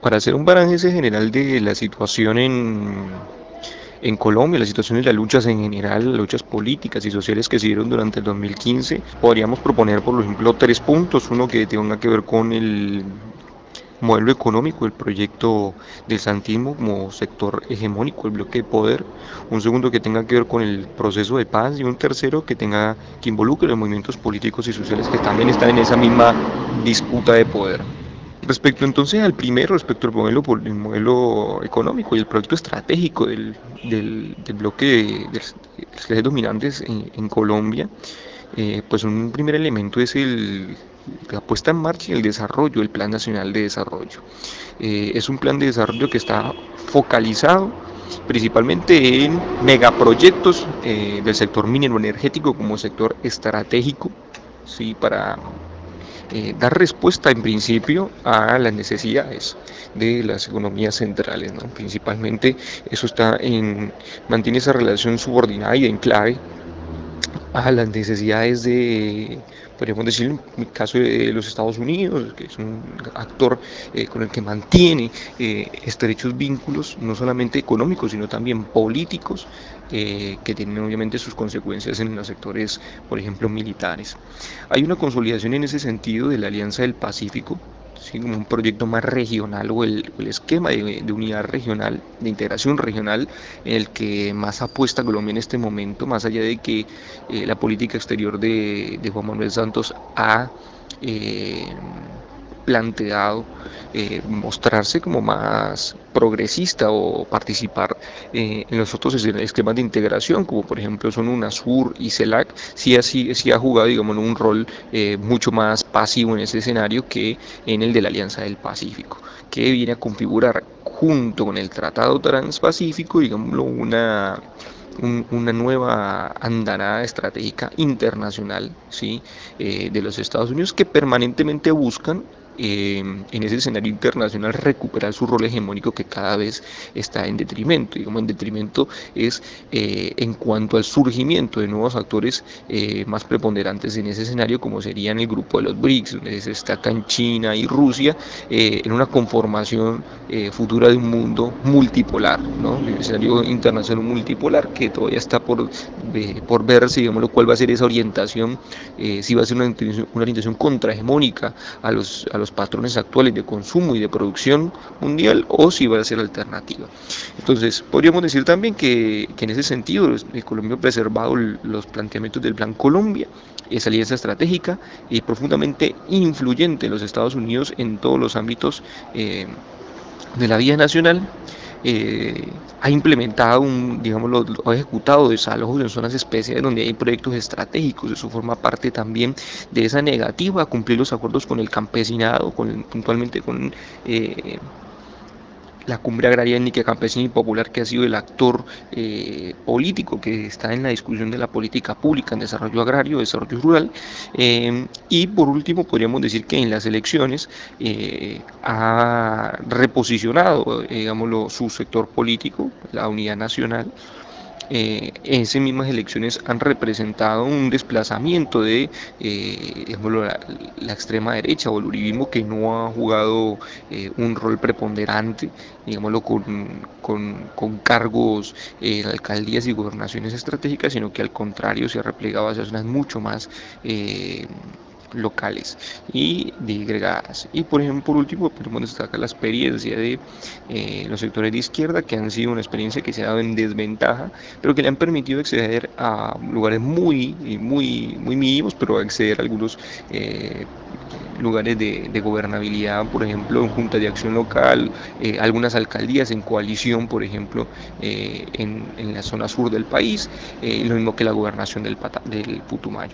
Para hacer un balance general de la situación en Colombia, la situación de las luchas en general, las luchas políticas y sociales que se dieron durante el 2015, podríamos proponer, por ejemplo, tres puntos. Uno que tenga que ver con el modelo económico, el proyecto del santismo como sector hegemónico, el bloque de poder. Un segundo que tenga que ver con el proceso de paz y un tercero que involucre los movimientos políticos y sociales que también están en esa misma disputa de poder. Respecto entonces al primero, respecto al el modelo económico y el proyecto estratégico del bloque de las clases dominantes en Colombia, pues un primer elemento es la puesta en marcha y el desarrollo del Plan Nacional de Desarrollo. Es un plan de desarrollo que está focalizado principalmente en megaproyectos del sector minero energético como sector estratégico, ¿sí? Para dar respuesta en principio a las necesidades de las economías centrales, ¿no? Principalmente eso mantiene esa relación subordinada y en clave a las necesidades podríamos decir, en el caso de los Estados Unidos, que es un actor con el que mantiene estrechos vínculos, no solamente económicos, sino también políticos, que tienen obviamente sus consecuencias en los sectores, por ejemplo, militares. Hay una consolidación en ese sentido de la Alianza del Pacífico, ¿sí? Como un proyecto más regional o el esquema de unidad regional, de integración regional, en el que más apuesta Colombia en este momento, más allá de que la política exterior de Juan Manuel Santos ha eh, planteado mostrarse como más progresista o participar en los otros esquemas de integración, como por ejemplo son UNASUR y CELAC, sí ha jugado digamos, un rol mucho más pasivo en ese escenario que en el de la Alianza del Pacífico, que viene a configurar junto con el Tratado Transpacífico, digámoslo, una nueva andanada estratégica internacional, ¿sí? De los Estados Unidos que permanentemente buscan en ese escenario internacional recuperar su rol hegemónico que cada vez está en detrimento. Digamos, en detrimento es en cuanto al surgimiento de nuevos actores más preponderantes en ese escenario, como serían el grupo de los BRICS, donde se destacan China y Rusia, en una conformación futura de un mundo multipolar, ¿no? Un escenario internacional multipolar que todavía está por verse, digamos, cuál va a ser esa orientación, si va a ser una orientación contrahegemónica a los patrones actuales de consumo y de producción mundial o si va a ser alternativa. Entonces, podríamos decir también que en ese sentido Colombia ha preservado los planteamientos del Plan Colombia, esa alianza estratégica y profundamente influyente en los Estados Unidos en todos los ámbitos de la vida nacional. Ha implementado, digámoslo, ha ejecutado desalojos en zonas especiales donde hay proyectos estratégicos. Eso forma parte también de esa negativa a cumplir los acuerdos con el campesinado, puntualmente con la Cumbre Agraria Étnica Campesina y Popular, que ha sido el actor político que está en la discusión de la política pública en desarrollo agrario, desarrollo rural. Y por último, podríamos decir que en las elecciones ha reposicionado, digámoslo, su sector político, la unidad nacional, esas mismas elecciones han representado un desplazamiento de digamos, la extrema derecha o el uribismo que no ha jugado un rol preponderante, digámoslo, con cargos en alcaldías y gobernaciones estratégicas, sino que al contrario se ha replegado hacia zonas mucho más locales y disgregadas. Y por ejemplo, por último, podemos destacar la experiencia de los sectores de izquierda, que han sido una experiencia que se ha dado en desventaja, pero que le han permitido acceder a lugares muy mínimos, pero acceder a algunos lugares de gobernabilidad, por ejemplo, en junta de acción local, algunas alcaldías en coalición, por ejemplo, en la zona sur del país, lo mismo que la gobernación del Putumayo.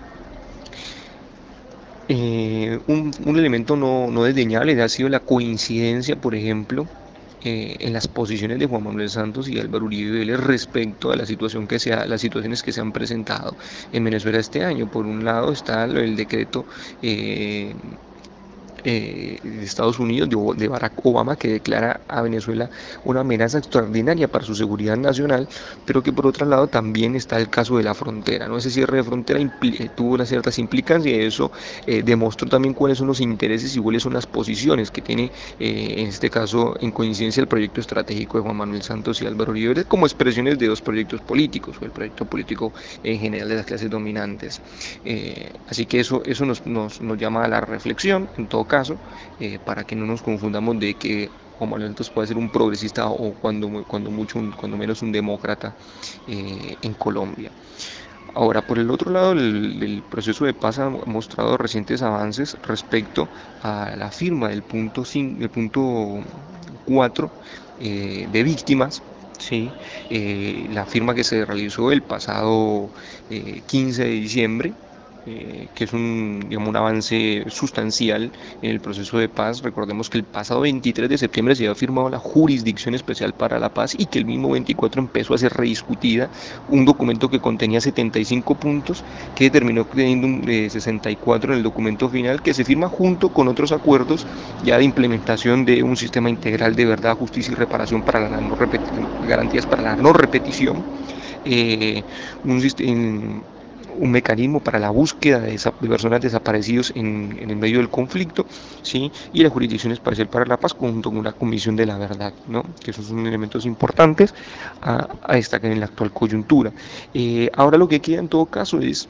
Un elemento no desdeñable ha sido la coincidencia, por ejemplo, en las posiciones de Juan Manuel Santos y Álvaro Uribe Vélez respecto a las situaciones que se han presentado en Venezuela este año. Por un lado está el decreto de Estados Unidos, de Barack Obama, que declara a Venezuela una amenaza extraordinaria para su seguridad nacional, pero que por otro lado también está el caso de la frontera, ¿no? Ese cierre de frontera tuvo unas ciertas implicancias y eso demostró también cuáles son los intereses y cuáles son las posiciones que tiene, en este caso, en coincidencia el proyecto estratégico de Juan Manuel Santos y Álvaro Uribe como expresiones de dos proyectos políticos, o el proyecto político en general de las clases dominantes. Así que eso nos llama a la reflexión, en todo caso, para que no nos confundamos de que Juan Manuel Santos puede ser un progresista o cuando menos un demócrata en Colombia. Ahora, por el otro lado, el proceso de paz ha mostrado recientes avances respecto a la firma del punto 4 de víctimas. Sí, la firma que se realizó el pasado 15 de diciembre, que es digamos, un avance sustancial en el proceso de paz. Recordemos que el pasado 23 de septiembre se había firmado la Jurisdicción Especial para la Paz y que el mismo 24 empezó a ser rediscutida, un documento que contenía 75 puntos, que terminó teniendo un 64 en el documento final, que se firma junto con otros acuerdos ya de implementación de un sistema integral de verdad, justicia y reparación para la no garantías para la no repetición, un sistema, un mecanismo para la búsqueda de personas desaparecidos en el medio del conflicto, ¿sí? Y la Jurisdicción Especial para la Paz junto con una comisión de la verdad, ¿no? Que esos son elementos importantes a destacar en la actual coyuntura. Ahora lo que queda en todo caso es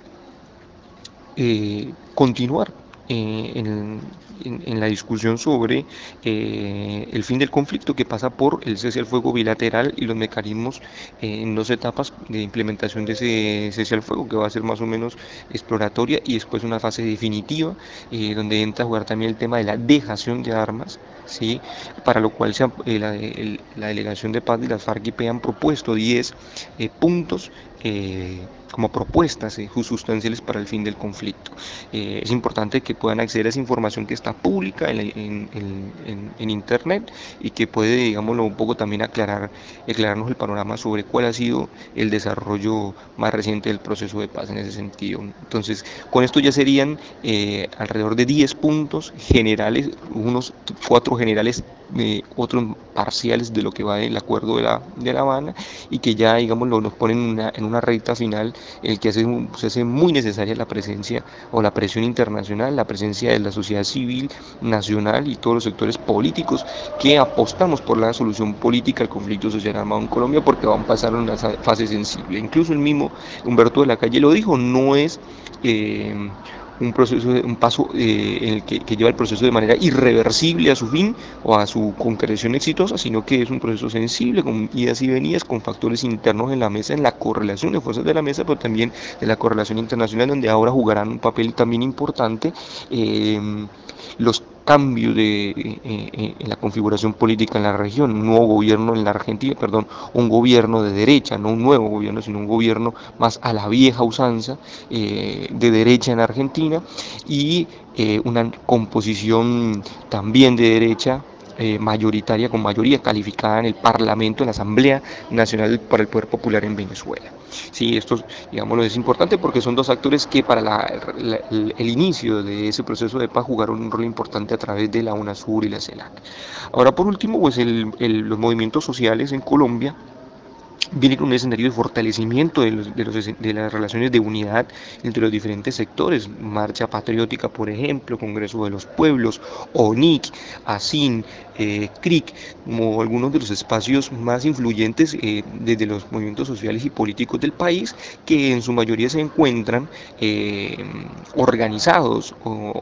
continuar en la discusión sobre el fin del conflicto, que pasa por el cese al fuego bilateral y los mecanismos en dos etapas de implementación de ese cese al fuego, que va a ser más o menos exploratoria y después una fase definitiva, donde entra a jugar también el tema de la dejación de armas, ¿sí? Para lo cual la delegación de paz de las FARC-IP han propuesto 10 puntos como propuestas sustanciales para el fin del conflicto. Es importante que puedan acceder a esa información que está pública en internet y que puede, digámoslo, un poco también aclararnos el panorama sobre cuál ha sido el desarrollo más reciente del proceso de paz en ese sentido. Entonces, con esto ya serían alrededor de 10 puntos generales, unos 4 generales, otros parciales de lo que va del acuerdo de La Habana, y que ya, digamos, nos ponen en una recta final en el que se hace muy necesaria la presencia o la presión internacional, la presencia de la sociedad civil nacional y todos los sectores políticos que apostamos por la solución política al conflicto social armado en Colombia, porque van a pasar una fase sensible. Incluso el mismo Humberto de la Calle lo dijo, no es un paso en el que lleva el proceso de manera irreversible a su fin o a su concreción exitosa, sino que es un proceso sensible, con idas y venidas, con factores internos en la mesa, en la correlación de fuerzas de la mesa, pero también de la correlación internacional, donde ahora jugarán un papel también importante los cambios en la configuración política en la región, un nuevo gobierno en la Argentina, perdón, un gobierno de derecha, no un nuevo gobierno, sino un gobierno más a la vieja usanza, de derecha en Argentina, y una composición también de derecha, mayoritaria, con mayoría calificada en el Parlamento, en la Asamblea Nacional para el Poder Popular en Venezuela. Sí, esto, digámoslo, es importante porque son dos actores que para el inicio de ese proceso de paz jugaron un rol importante a través de la UNASUR y la CELAC. Ahora, por último, pues los movimientos sociales en Colombia viene con un escenario de fortalecimiento de las relaciones de unidad entre los diferentes sectores, Marcha Patriótica, por ejemplo, Congreso de los Pueblos, ONIC, ASIN, CRIC, como algunos de los espacios más influyentes desde los movimientos sociales y políticos del país, que en su mayoría se encuentran organizados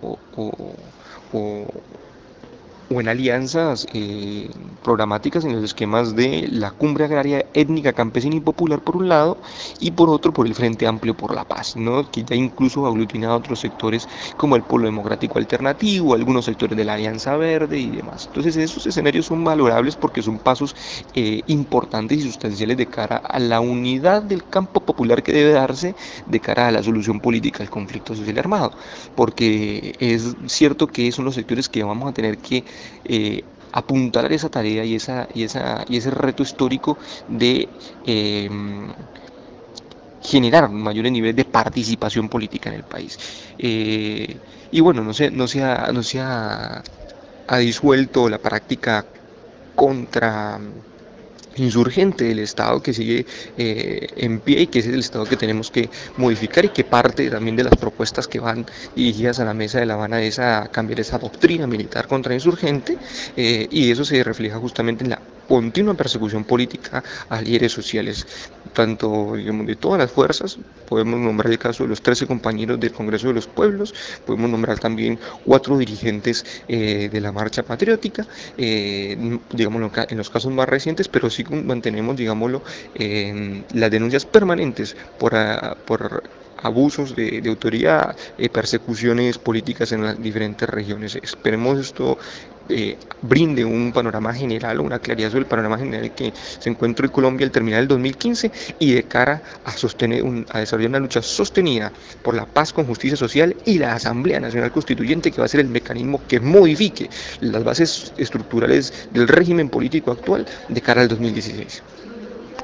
o o en alianzas programáticas en los esquemas de la Cumbre Agraria Étnica Campesina y Popular por un lado, y por otro por el Frente Amplio por la Paz, ¿no? Que ya incluso aglutina a otros sectores como el Polo Democrático Alternativo, algunos sectores de la Alianza Verde y demás. Entonces esos escenarios son valorables porque son pasos importantes y sustanciales de cara a la unidad del campo popular que debe darse de cara a la solución política del conflicto social armado, porque es cierto que son los sectores que vamos a tener que apuntalar esa tarea y ese reto histórico de generar mayores niveles de participación política en el país. Y bueno, no se ha disuelto la práctica contra insurgente del Estado que sigue en pie y que es el Estado que tenemos que modificar y que parte también de las propuestas que van dirigidas a la mesa de La Habana es a cambiar esa doctrina militar contra insurgente y eso se refleja justamente en la continua persecución política a líderes sociales, tanto digamos, de todas las fuerzas. Podemos nombrar el caso de los 13 compañeros del Congreso de los Pueblos, podemos nombrar también 4 dirigentes de la Marcha Patriótica, digámoslo, en los casos más recientes, pero sí mantenemos, digámoslo, las denuncias permanentes por abusos de autoridad, persecuciones políticas en las diferentes regiones. Esperemos esto brinde un panorama general o una claridad sobre el panorama general que se encuentra en Colombia al terminar el 2015 y de cara a desarrollar una lucha sostenida por la paz con justicia social y la Asamblea Nacional Constituyente, que va a ser el mecanismo que modifique las bases estructurales del régimen político actual de cara al 2016.